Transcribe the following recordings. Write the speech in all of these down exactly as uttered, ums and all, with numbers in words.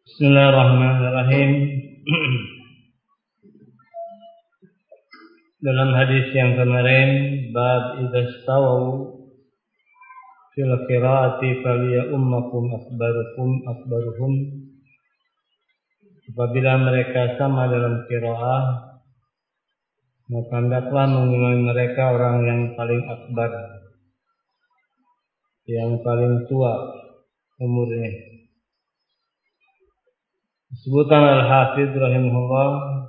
Bismillahirrahmanirrahim. Dalam hadis yang kemarin, bab idza stawu fil qiraati faliya ummakum akhbarukum akhbaruhum. Apabila mereka sama dalam qiraah, maka hendaklah mengimami mereka orang yang paling akbar, yang paling tua umurnya. Sebutan Al-Hafidh rahimahullah,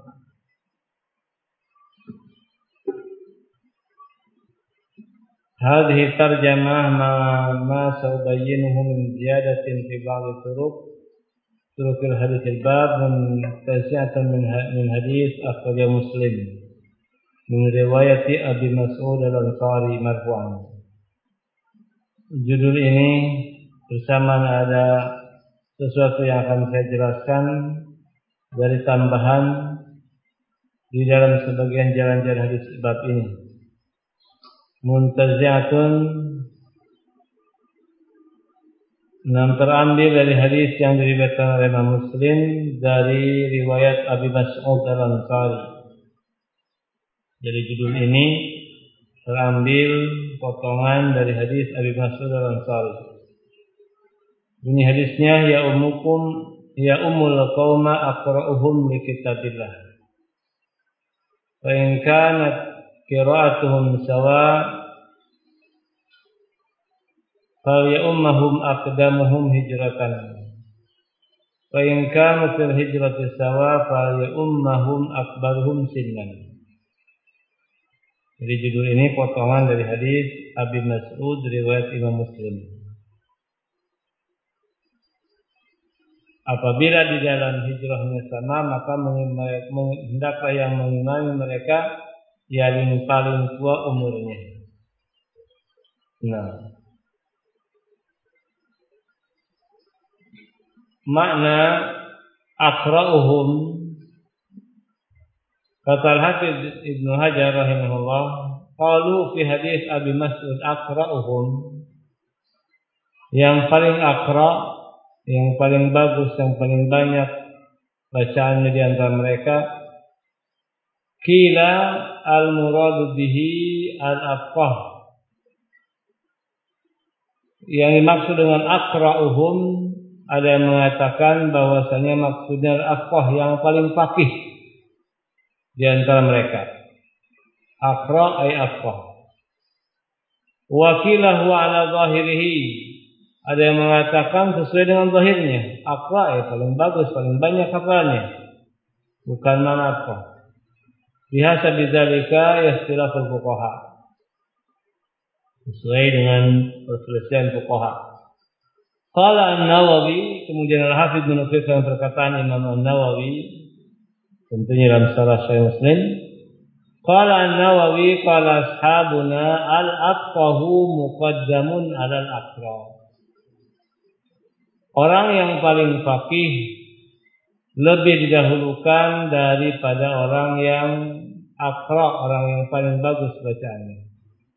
hadhihi tarjamah ma ma saubayyinuhu min ziyadatin fi ba'd turuq turuq al-hadits al-bab muntasi'atan min min hadits akhraja Muslim min riwayati Abi Mas'ud al-Ansari marfu'an. Judul ini bersama ada sesuatu yang akan saya jelaskan dari tambahan di dalam sebagian jalan-jalan hadis bab ini. Muntazi'atun, nam terambil dari hadis yang diriwayatkan oleh Imam Muslim dari riwayat Abi Mas'ud al-Ansari. Jadi judul ini terambil potongan dari hadis Abi Mas'ud al-Ansari. Ini hadisnya, ya ummukum ya ummul qauma aqra'uhum li kitabillah. Fa in kanat qira'atuhum sawa fa ya ummahum aqdamuhum hijratan. Fa in kanu fil hijrati sawa fa ya ummahum akbaruhum sinnan. Jadi judul ini potongan dari hadis Abi Mas'ud riwayat Imam Muslim. Apabila di dalam hijrahnya sama, maka hendaklah yang mengimami mereka yang paling tua umurnya. Nah, makna aqra'uhum, kata Al-Hafidh Ibnu Hajar rahimahullah, qalu fi hadis Abi Mas'ud aqra'uhum, yang paling aqra', yang paling bagus, yang paling banyak bacaannya di antara mereka. Qila al-muradu bihi al-afqah, yang dimaksud dengan aqra'uhum, ada yang mengatakan bahwasanya maksudnya al-afqah, yang paling faqih di antara mereka. Aqra' ay afqah. Wa qila huwa ala zahirihi, ada yang mengatakan sesuai dengan zahirnya, aqra' ya paling bagus, paling banyak hafalnya, bukan mana apa. Bihasa bidzalika yastilaful fuqaha, sesuai dengan perselisihan fuqaha. Qala An-Nawawi, kemudian Al-Hafidh menukilkan perkataan Imam An-Nawawi, tentunya dalam Syarah Sahih Muslim. Qala An-Nawawi qala ashabuna al-afqahu muqaddamun 'ala al-aqra'. Orang yang paling faqih lebih didahulukan daripada orang yang aqra', orang yang paling bagus bacaannya.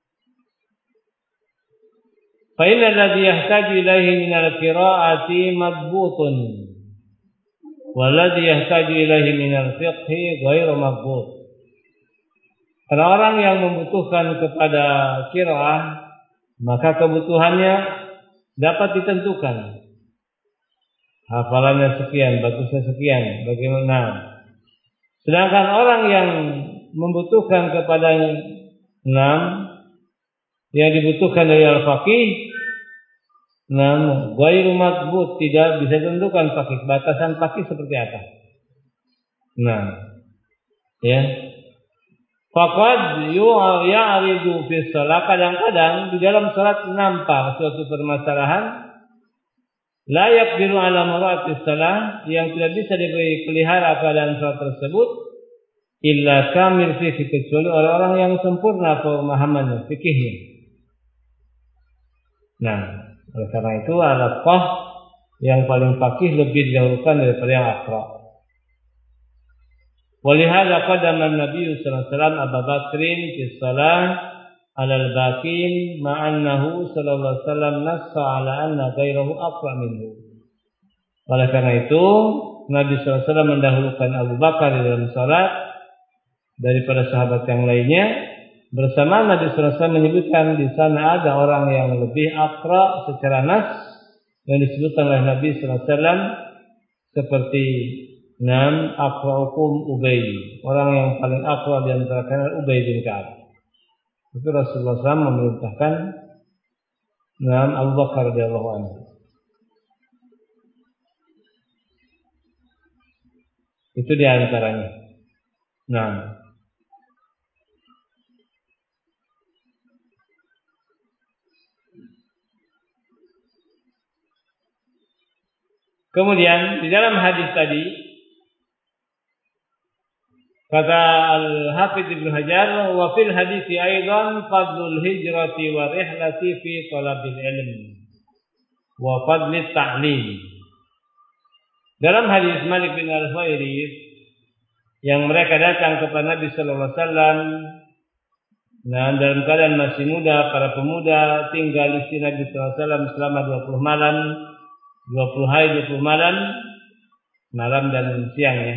Fa inna alladhi yahtaju ilaihi min al-qira'ati madbutun, walladhi yahtaju ilaihi min al-fiqhi ghairu madbut. Karena orang yang membutuhkan kepada qira'ah, maka kebutuhannya dapat ditentukan. Hafalannya sekian, bagusnya sekian, bagaimana? Sedangkan orang yang membutuhkan kepada enam, yang dibutuhkan dari al-faqih, enam, ghairu madbut, tidak bisa ditentukan faqih, batasan faqih seperti apa. Nah, ya. Faqad ya'ridu fi shalah, kadang-kadang di dalam salat nampak suatu permasalahan, la yaqdiru ala murati salah, yang tidak bisa dipelihara keadaan salat tersebut, illa kamil fikih, kecuali orang-orang yang sempurna pemahamannya, fikihnya. Nah, oleh karena itu al-afqah, yang paling faqih, lebih didahulukan daripada yang aqra'. Walihada qadama an-nabiy sallallahu alaihi wasallam Abu Bakrin fi shalah alal bakin ma'annahu sallallahu alaihi wasallam nassa ala anna ghairahu aqra minhu. Oleh karena itu Nabi shallallahu alaihi wasallam mendahulukan Abu Bakar di dalam salat daripada sahabat yang lainnya. Bersama Nabi shallallahu alaihi wasallam menyebutkan di sana ada orang yang lebih aqra secara nas yang disebutkan oleh Nabi shallallahu alaihi wasallam seperti nam aqra'ukum Ubay, orang yang paling aqra di antara kalian Ubay bin Ka'ab. Itu Rasulullah shallallahu alaihi wasallam memerintahkan nam Abu Bakar radhiyallahu anhu. Itu di antaranya. Nah, kemudian di dalam hadis tadi kata Al-Hafidz Ibnu Hajar, wa fil hadits aidan fadlul hijrati wa rihlati fi talabil ilm wa fadlit ta'lim. Dalam hadis Malik bin Al-Huwairits yang mereka datang kepada Nabi sallallahu alaihi wasallam, nah dalam keadaan masih muda, para pemuda tinggal di Nabi sallallahu alaihi wasallam selama dua puluh malam, dua puluh hari, dua puluh malam, malam dan siangnya.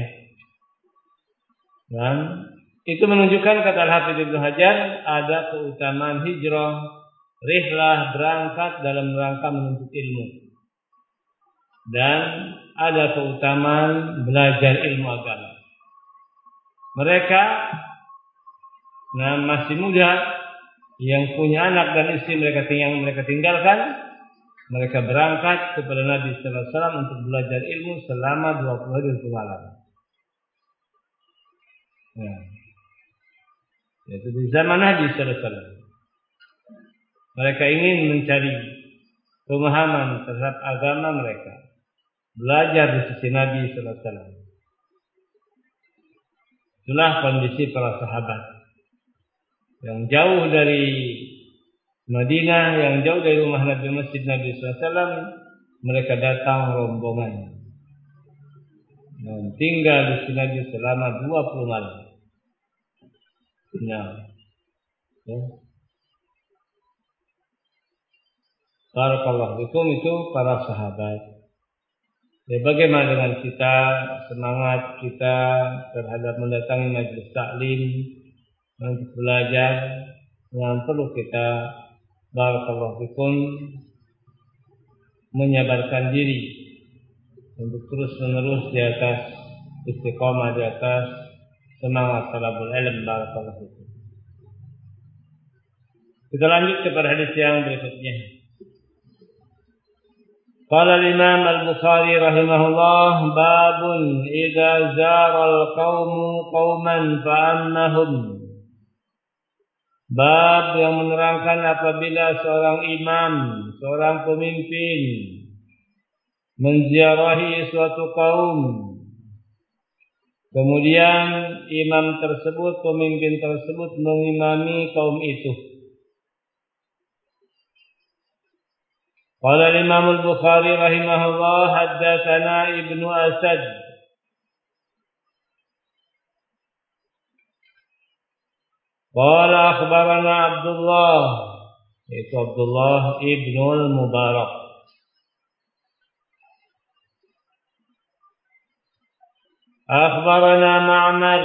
Nah, itu menunjukkan kata Al-Hafidz Ibnu Hajar ada keutamaan hijrah, rihlah, berangkat dalam rangka menuntut ilmu. Dan ada keutamaan belajar ilmu agama. Mereka nah, masih muda yang punya anak dan istri mereka yang mereka tinggalkan, mereka berangkat kepada Nabi sallallahu alaihi wasallam untuk belajar ilmu selama dua puluh hari dua puluh malam. Nah, yaitu di zaman Nabi sallallahu alaihi wasallam. Mereka ingin mencari pemahaman terhadap agama mereka, belajar di sisi Nabi sallallahu alaihi wasallam. Itulah kondisi para sahabat yang jauh dari Madinah, yang jauh dari rumah Nabi, masjid Nabi sallallahu alaihi wasallam, mereka datang rombongan dan tinggal di sini Nabi selama dua puluh malam. Nah, ya. Barakallahu fikum, itu para sahabat. Ya, bagaimana dengan kita, semangat kita terhadap mendatangi majelis taklim untuk belajar, yang perlu kita barakallahu fikum menyabarkan diri untuk terus menerus di atas istiqamah, di atas semangat talabul ilm. Barakallahu fikum. Kita lanjut kepada hadis yang berikutnya. Qala al-Imam Al-Bukhari rahimahullah, babun idza zara al-qaumu qauman fa'annahum. Bab yang menerangkan apabila seorang imam, seorang pemimpin menziarahi suatu kaum, kemudian imam tersebut, pemimpin tersebut mengimami kaum itu. Qala al-Imam Al-Bukhari rahimahullah, haddatsana Ibnu Asad qala akhbarana Abdullah, yaitu Abdullah Ibnu Al-Mubarak, akhbarana Ma'mar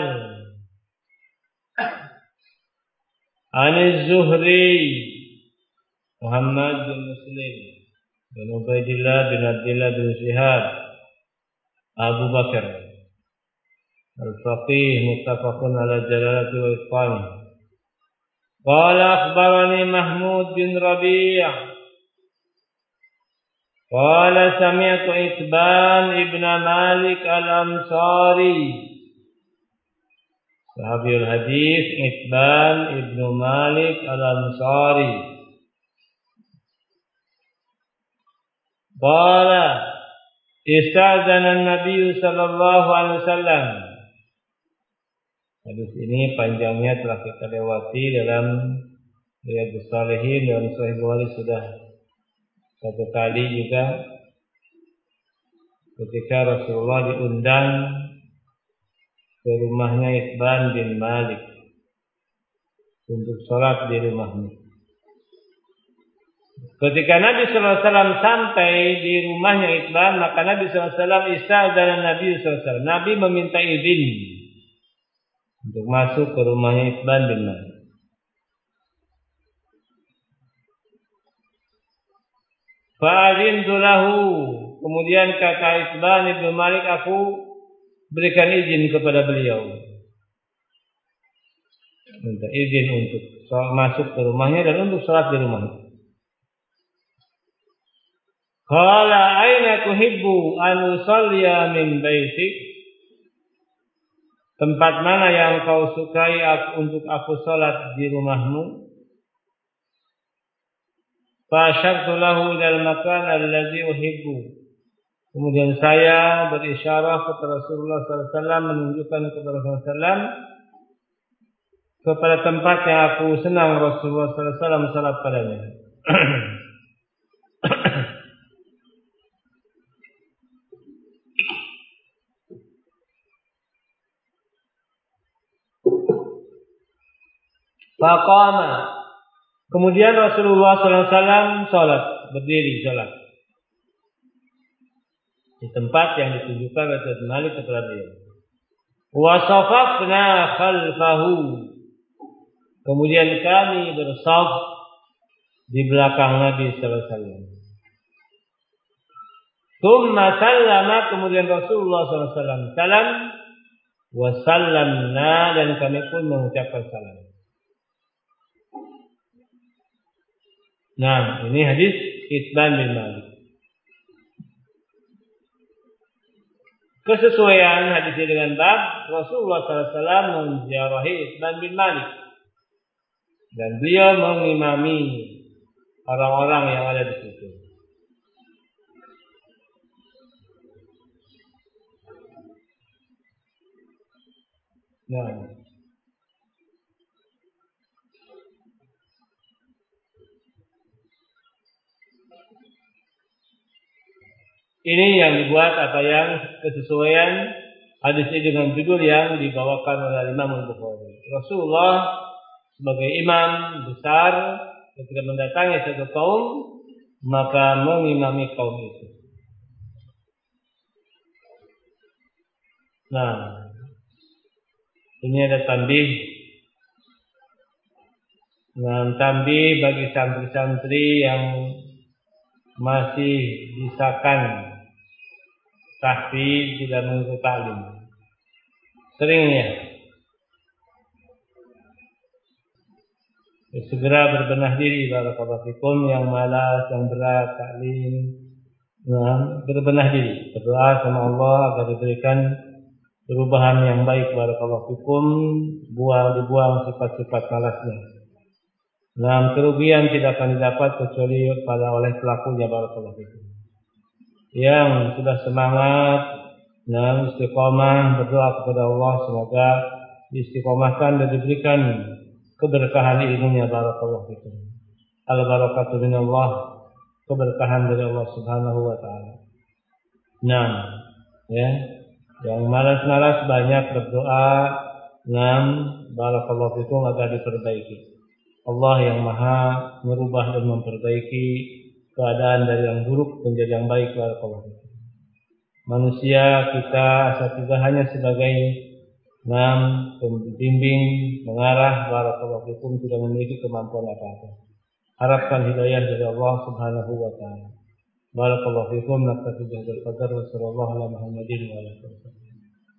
an Az-Zuhri Muhammad bin Muslim bin Ubaidillah bin Abdullah bin Shihab Abu Bakar Al-Faqih muttafaqun ala jalalati wa itqani. Qala akhbarani Mahmud bin Rabi' qala sami'tu Itban ibn Malik al-Ansari, sahabiyul hadis Itban ibn Malik al-Ansari, qala ista'zana an-nabiy sallallahu alaihi wasallam. Hadis ini panjangnya telah kita lewati dalam Riyadhus Shalihin dan Sahih Bukhari sudah satu kali juga, ketika Rasulullah diundang ke rumahnya Itban bin Malik untuk sholat di rumahnya. Ketika Nabi sallallahu alaihi wasallam sampai di rumahnya Itban, maka Nabi sallallahu alaihi wasallam istadzana Nabi sallallahu alaihi wasallam. Nabi meminta izin untuk masuk ke rumahnya Itban bin Malik. Fa'adintu lahu. Kemudian kata Itban bin Malik, aku berikan izin kepada beliau. Minta izin untuk masuk ke rumahnya dan untuk sholat di rumahnya. Qala aina tuhibbu an usalliya min baitik? Tempat mana yang kau sukai aku, untuk aku salat di rumahmu? Fa asyartu lahu ila al-makan alladhi uhibbu. Kemudian saya berisyarah kepada Rasulullah sallallahu alaihi wasallam, menunjukkan kepada Rasulullah sallallahu alaihi wasallam kepada tempat yang aku senang Rasulullah sallallahu alaihi wasallam salat padanya. Faqama. Kemudian Rasulullah sallallahu alaihi wasallam salat, berdiri salat di tempat yang ditunjukkan oleh Malik kepada beliau. Wa safafna khalfahu. Kemudian kami bersaf di belakang Nabi sallallahu alaihi wasallam. Tsumma sallama, kemudian Rasulullah sallallahu alaihi wasallam salam, wa sallamna, dan kami pun mengucapkan salam. Nah, ini hadis Itban bin Malik. Kesesuaian hadis ini dengan bab Rasulullah sallallahu alaihi wasallam menziarahi Itban bin Malik dan beliau mengimami orang-orang yang ada di situ. Nah, ini yang dibuat apa yang kesesuaian hadis ini dengan judul yang dibawakan oleh Imam Al-Bukhari. Rasulullah sebagai imam besar ketika mendatangi satu kaum, maka mengimami kaum itu. Nah, ini ada tambih. Nah, tambih bagi santri-santri yang masih disakan tahfiz tidak mengikuti taklim. Seringnya ya, segera berbenah diri barakallahu fikum, yang malas, yang berat taklim. Nah, berbenah diri, berdoa sama Allah agar diberikan perubahan yang baik barakallahu fikum, buang dibuang sifat-sifat malasnya. Nah, kerugian tidak akan didapat kecuali pada oleh pelakunya barakallahu fikum. Yang sudah semangat dan istiqomah berdoa kepada Allah semoga diistiqomahkan dan diberikan keberkahan ilmunya barakallahu fikum. Al barakatu minallah, keberkahan dari Allah Subhanahu wa taala. Nah, ya, yang malas-malas banyak berdoa, nah, barakallahu fikum agar diperbaiki. Allah yang maha merubah dan memperbaiki keadaan dari yang buruk menjadi yang baik barakallahu fikum. Manusia kita asal hanya sebagai nam pembimbing, mengarah barakallahu fikum, tidak memiliki kemampuan apa-apa. Harapkan hidayah dari Allah Subhanahu wa taala. Barakallahu fikum, naktafi bihadzal qadar wa sallallahu ala Muhammadin wa alihi wasallam.